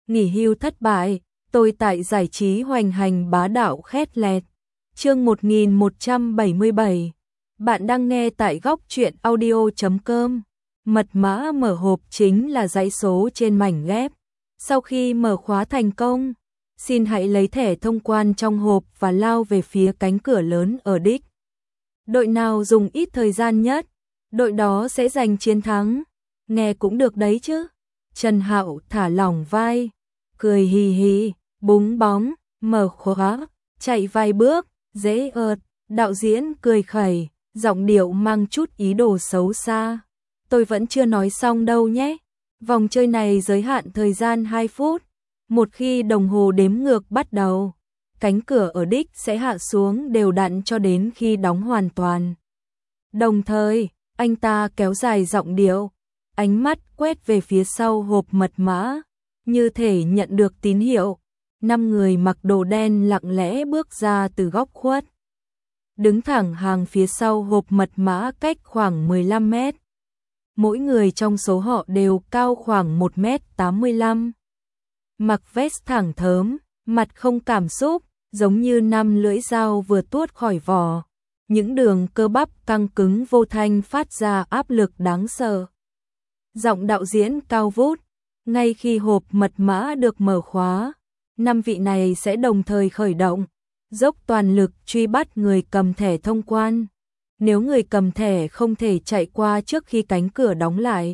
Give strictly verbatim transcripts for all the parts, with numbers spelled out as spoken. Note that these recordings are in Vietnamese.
nghỉ hưu thất bại, tôi tại giải trí hoành hành bá đạo khét lẹt. Chương một nghìn một trăm bảy mươi bảy. Bạn đang nghe tại góc truyện audio chấm com. Mật mã mở hộp chính là dãy số trên mảnh ghép. Sau khi mở khóa thành công, xin hãy lấy thẻ thông quan trong hộp và lao về phía cánh cửa lớn ở đích. Đội nào dùng ít thời gian nhất, đội đó sẽ giành chiến thắng. Nghe cũng được đấy chứ. Trần Hạo thả lỏng vai, cười hì hì, búng bóng, mở khóa, chạy vài bước, dễ ợt. Đạo diễn cười khẩy, giọng điệu mang chút ý đồ xấu xa. Tôi vẫn chưa nói xong đâu nhé. Vòng chơi này giới hạn thời gian hai phút. Một khi đồng hồ đếm ngược bắt đầu, cánh cửa ở đích sẽ hạ xuống đều đặn cho đến khi đóng hoàn toàn. Đồng thời, anh ta kéo dài giọng điệu, ánh mắt quét về phía sau hộp mật mã, như thể nhận được tín hiệu. Năm người mặc đồ đen lặng lẽ bước ra từ góc khuất, đứng thẳng hàng phía sau hộp mật mã cách khoảng mười lăm mét. Mỗi người trong số họ đều cao khoảng một mét tám mươi lăm. Mặc vest thẳng thớm, mặt không cảm xúc, giống như năm lưỡi dao vừa tuốt khỏi vỏ. Những đường cơ bắp căng cứng vô thanh phát ra áp lực đáng sợ. Giọng đạo diễn cao vút, ngay khi hộp mật mã được mở khóa, năm vị này sẽ đồng thời khởi động, dốc toàn lực truy bắt người cầm thẻ thông quan. Nếu người cầm thẻ không thể chạy qua trước khi cánh cửa đóng lại,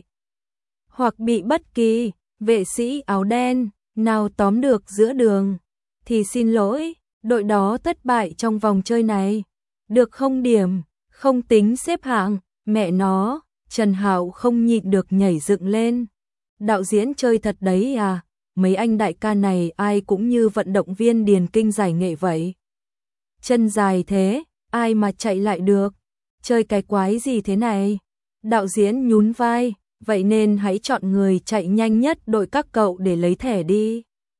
hoặc bị bất kỳ vệ sĩ áo đen nào tóm được giữa đường, thì xin lỗi, đội đó thất bại trong vòng chơi này. Được không điểm, không tính xếp hạng, mẹ nó. Trần Hạo không nhịn được nhảy dựng lên. Đạo diễn chơi thật đấy à, mấy anh đại ca này ai cũng như vận động viên điền kinh giải nghệ vậy. Chân dài thế, ai mà chạy lại được, chơi cái quái gì thế này. Đạo diễn nhún vai, vậy nên hãy chọn người chạy nhanh nhất đội các cậu để lấy thẻ đi.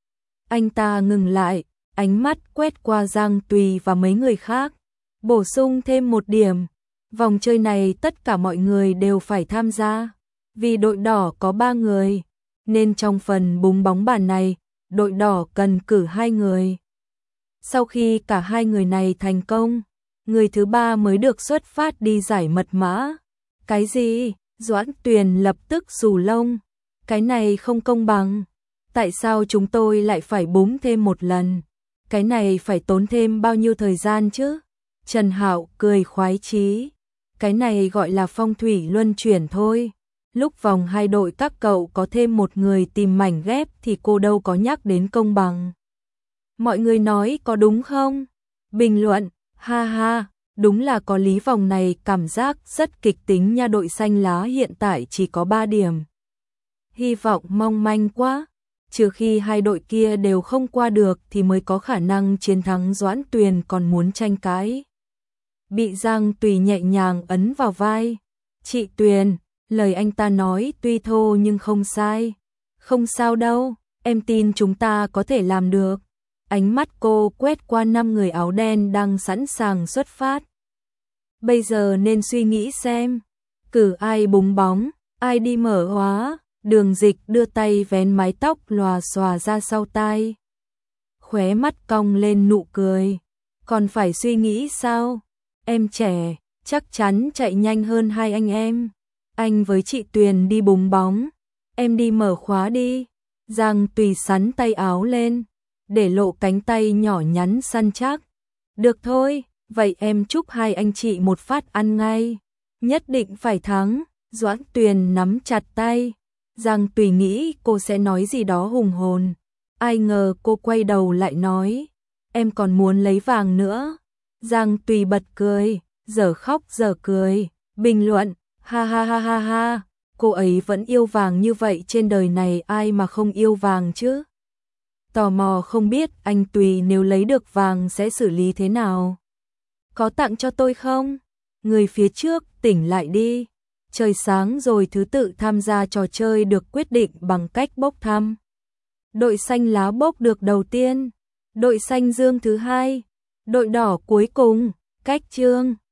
Anh ta ngừng lại, ánh mắt quét qua Giang Tùy và mấy người khác, bổ sung thêm một điểm. Vòng chơi này tất cả mọi người đều phải tham gia. Vì đội đỏ có ba người, nên trong phần búng bóng bàn này, đội đỏ cần cử hai người. Sau khi cả hai người này thành công, người thứ ba mới được xuất phát đi giải mật mã. Cái gì? Doãn Tuyền lập tức xù lông. Cái này không công bằng. Tại sao chúng tôi lại phải búng thêm một lần? Cái này phải tốn thêm bao nhiêu thời gian chứ? Trần Hạo cười khoái chí. Cái này gọi là phong thủy luân chuyển thôi. Lúc vòng hai đội các cậu có thêm một người tìm mảnh ghép thì cô đâu có nhắc đến công bằng. Mọi người nói có đúng không? Bình luận, ha ha, đúng là có lý. Vòng này cảm giác rất kịch tính nha. Đội xanh lá hiện tại chỉ có ba điểm. Hy vọng mong manh quá. Trừ khi hai đội kia đều không qua được thì mới có khả năng chiến thắng. Doãn Tuyền còn muốn tranh cãi, bị Giang Tùy nhẹ nhàng ấn vào vai. Chị Tuyền, lời anh ta nói tuy thô nhưng không sai. Không sao đâu, em tin chúng ta có thể làm được. Ánh mắt cô quét qua năm người áo đen đang sẵn sàng xuất phát. Bây giờ nên suy nghĩ xem, cử ai búng bóng, ai đi mở hóa. Đường Dịch đưa tay vén mái tóc lòa xòa ra sau tai, khóe mắt cong lên nụ cười. Còn phải suy nghĩ sao? Em trẻ, chắc chắn chạy nhanh hơn hai anh em. Anh với chị Tuyền đi búng bóng, em đi mở khóa đi. Giang Tùy sắn tay áo lên, để lộ cánh tay nhỏ nhắn săn chắc. Được thôi, vậy em chúc hai anh chị một phát ăn ngay. Nhất định phải thắng. Doãn Tuyền nắm chặt tay. Giang Tùy nghĩ cô sẽ nói gì đó hùng hồn. Ai ngờ cô quay đầu lại nói, em còn muốn lấy vàng nữa. Giang Tùy bật cười, giờ khóc giờ cười, bình luận, ha ha ha ha ha, cô ấy vẫn yêu vàng như vậy, trên đời này ai mà không yêu vàng chứ. Tò mò không biết anh Tùy nếu lấy được vàng sẽ xử lý thế nào. Có tặng cho tôi không? Người phía trước tỉnh lại đi. Trời sáng rồi, thứ tự tham gia trò chơi được quyết định bằng cách bốc thăm. Đội xanh lá bốc được đầu tiên, đội xanh dương thứ hai, đội đỏ cuối cùng. Cách chương